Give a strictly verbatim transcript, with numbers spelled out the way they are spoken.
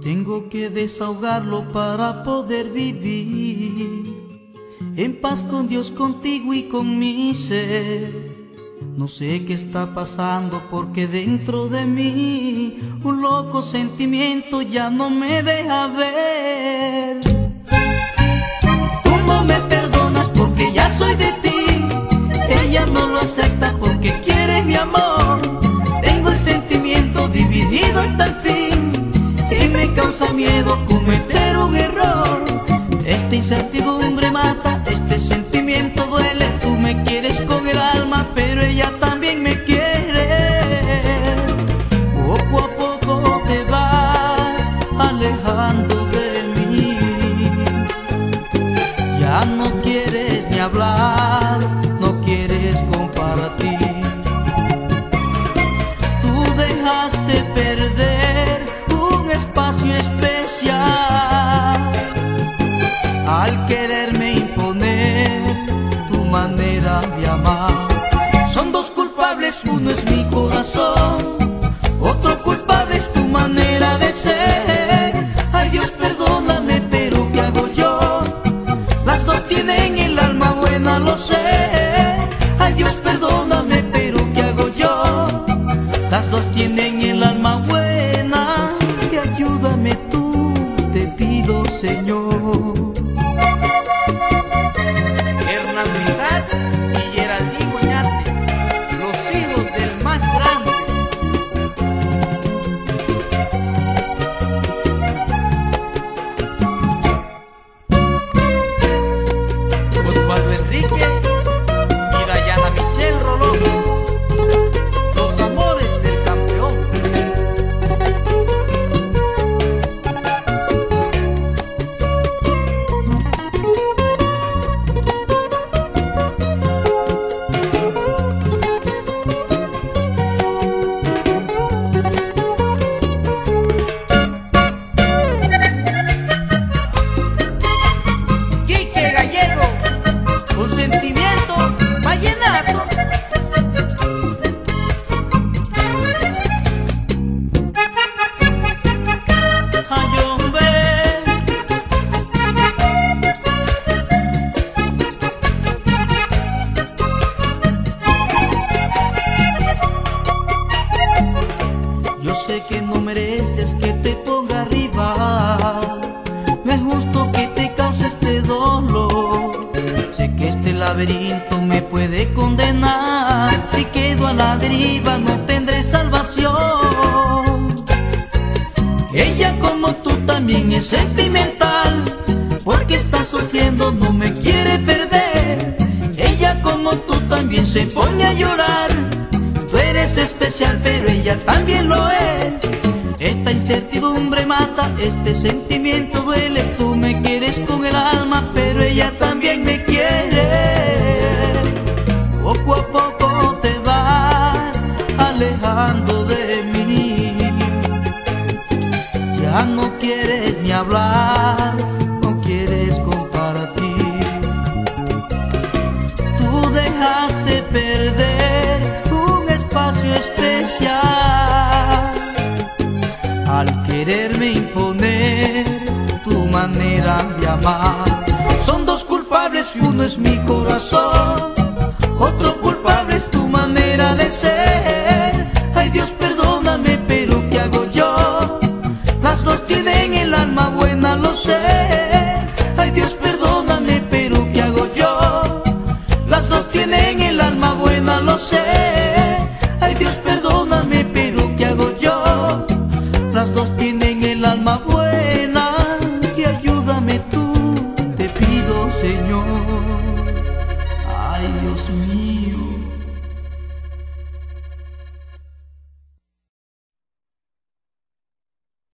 Tengo que desahogarlo para poder vivir en paz con Dios, contigo y con mi ser. No sé qué está pasando porque dentro de mí un loco sentimiento ya no me deja ver. Tú no me perdonas porque ya soy de ti, ella no lo acepta porque quiere mi amor. Tengo el sentimiento dividido hasta el fin y me causa miedo cometer un error. Esta incertidumbre mata, este sentimiento duele. Tú me quieres con el alma, pero ella también me quiere. Poco a poco te vas alejando de mí. Ya no quieres ni hablar, no quieres compartir. Tú dejaste perder un espacio especial al quererme imponer tu manera de amar. Son dos culpables, uno es mi corazón, otro culpable es tu manera de ser. Ay Dios, perdóname, pero ¿qué hago yo? Las dos tienen el alma buena, lo sé. Ay Dios, perdóname, pero ¿qué hago yo? Las dos tienen el alma buena, y ayúdame tú, te pido, Señor. Y Geraldine Oñate, los hijos del más grande. Osvaldo Enrique y Dayana Michelle Rolón, los amores del campeón. Con sentimiento vallenato. Ay, hombre, yo sé que no mereces que te ponga arriba, no es justo que te cause este dolor. Sé que este laberinto me puede condenar, si quedo a la deriva no tendré salvación. Ella como tú también es sentimental, porque está sufriendo, no me quiere perder. Ella como tú también se pone a llorar. Tú eres especial pero ella también lo es. Esta incertidumbre mata, este sentimiento duele. Tú me quieres con el alma, pero ella también me quiere. Poco a poco te vas alejando de mí. Ya no quieres ni hablar, no quieres compartir. Tú dejaste perder un espacio especial al quererme imponer tu manera de amar. Son dos culpables, uno es mi corazón, otro culpable es tu manera de ser. Ay Dios, perdóname, pero ¿qué hago yo? Las dos tienen el alma buena, lo sé. Ay Dios, perdóname, pero ¿qué hago yo? Las dos tienen el alma buena, lo sé. Ay Dios, perdóname, pero ¿qué hago yo? Las dos tienen el alma buena, y ayúdame tú, te pido, Señor. Ay Dios mío.